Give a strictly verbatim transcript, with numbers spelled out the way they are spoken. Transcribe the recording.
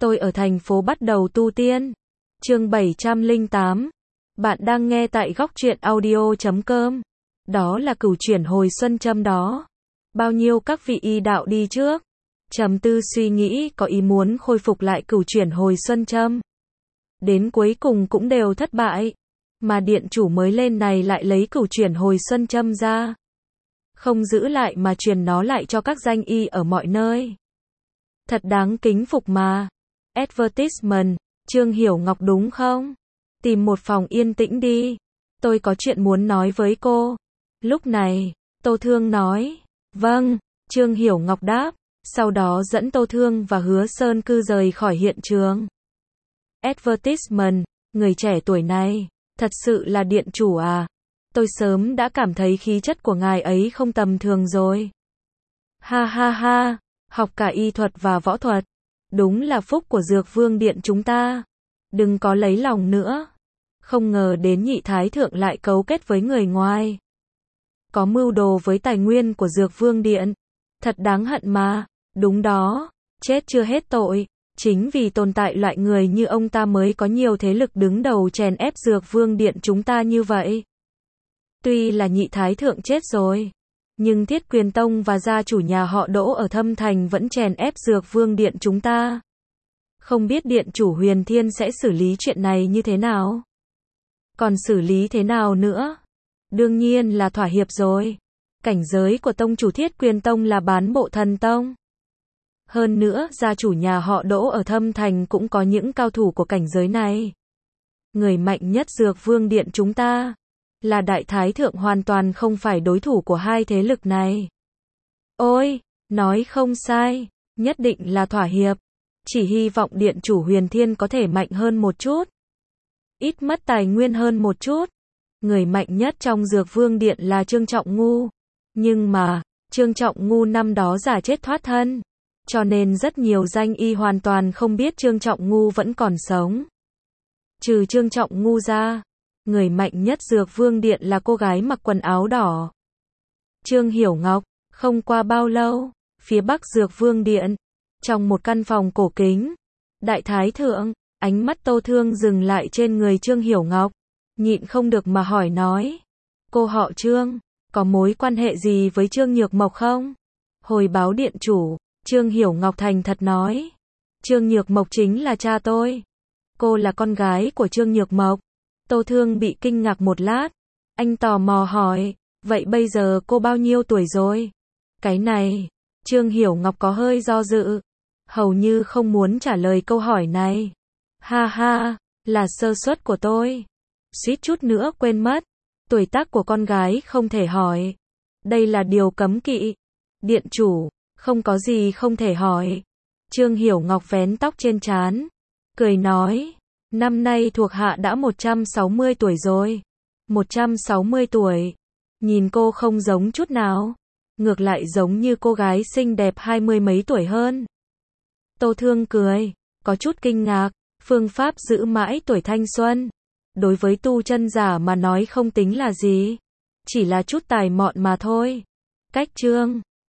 Tôi ở thành phố bắt đầu tu tiên. Chương bảy trăm lẻ tám. Bạn đang nghe tại góc truyện audio chấm com. Đó là cửu chuyển hồi xuân châm đó. Bao nhiêu các vị y đạo đi trước, trầm tư suy nghĩ có ý muốn khôi phục lại cửu chuyển hồi xuân châm. Đến cuối cùng cũng đều thất bại. Mà điện chủ mới lên này lại lấy cửu chuyển hồi xuân châm ra. Không giữ lại mà truyền nó lại cho các danh y ở mọi nơi. Thật đáng kính phục mà. Advertisement, Trương Hiểu Ngọc đúng không? Tìm một phòng yên tĩnh đi. Tôi có chuyện muốn nói với cô. Lúc này, Tô Thương nói. Vâng, Trương Hiểu Ngọc đáp. Sau đó dẫn Tô Thương và Hứa Sơn Cư rời khỏi hiện trường. Advertisement, người trẻ tuổi này, thật sự là điện chủ à? Tôi sớm đã cảm thấy khí chất của ngài ấy không tầm thường rồi. Ha ha ha, học cả y thuật và võ thuật. Đúng là phúc của Dược Vương Điện chúng ta. Đừng có lấy lòng nữa. Không ngờ đến nhị thái thượng lại cấu kết với người ngoài. Có mưu đồ với tài nguyên của Dược Vương Điện. Thật đáng hận mà. Đúng đó, chết chưa hết tội. Chính vì tồn tại loại người như ông ta mới có nhiều thế lực đứng đầu chèn ép Dược Vương Điện chúng ta như vậy. Tuy là nhị thái thượng chết rồi, nhưng Thiết Quyền Tông và gia chủ nhà họ Đỗ ở Thâm Thành vẫn chèn ép Dược Vương Điện chúng ta. Không biết điện chủ Huyền Thiên sẽ xử lý chuyện này như thế nào? Còn xử lý thế nào nữa? Đương nhiên là thỏa hiệp rồi. Cảnh giới của tông chủ Thiết Quyền Tông là bán bộ thần tông. Hơn nữa, gia chủ nhà họ Đỗ ở Thâm Thành cũng có những cao thủ của cảnh giới này. Người mạnh nhất Dược Vương Điện chúng ta là Đại Thái Thượng hoàn toàn không phải đối thủ của hai thế lực này. Ôi, nói không sai, nhất định là thỏa hiệp. Chỉ hy vọng điện chủ Huyền Thiên có thể mạnh hơn một chút. Ít mất tài nguyên hơn một chút. Người mạnh nhất trong Dược Vương Điện là Trương Trọng Ngu. Nhưng mà, Trương Trọng Ngu năm đó giả chết thoát thân. Cho nên rất nhiều danh y hoàn toàn không biết Trương Trọng Ngu vẫn còn sống. Trừ Trương Trọng Ngu ra, người mạnh nhất Dược Vương Điện là cô gái mặc quần áo đỏ. Trương Hiểu Ngọc. Không qua bao lâu, phía bắc Dược Vương Điện, trong một căn phòng cổ kính, Đại Thái Thượng, ánh mắt Tô Thương dừng lại trên người Trương Hiểu Ngọc, nhịn không được mà hỏi nói. Cô họ Trương, có mối quan hệ gì với Trương Nhược Mộc không? Hồi báo điện chủ, Trương Hiểu Ngọc thành thật nói. Trương Nhược Mộc chính là cha tôi. Cô là con gái của Trương Nhược Mộc. Tô Thương bị kinh ngạc một lát. Anh tò mò hỏi, vậy bây giờ cô bao nhiêu tuổi rồi? Cái này, Trương Hiểu Ngọc có hơi do dự. Hầu như không muốn trả lời câu hỏi này. Ha ha, là sơ suất của tôi. Suýt chút nữa quên mất. Tuổi tác của con gái không thể hỏi. Đây là điều cấm kỵ. Điện chủ, không có gì không thể hỏi. Trương Hiểu Ngọc vén tóc trên trán, cười nói. Năm nay thuộc hạ đã một trăm sáu mươi tuổi rồi. một trăm sáu mươi tuổi. Nhìn cô không giống chút nào. Ngược lại giống như cô gái xinh đẹp hai mươi mấy tuổi hơn. Tô Thương cười, có chút kinh ngạc. Phương pháp giữ mãi tuổi thanh xuân, đối với tu chân giả mà nói không tính là gì. Chỉ là chút tài mọn mà thôi. Cách Trương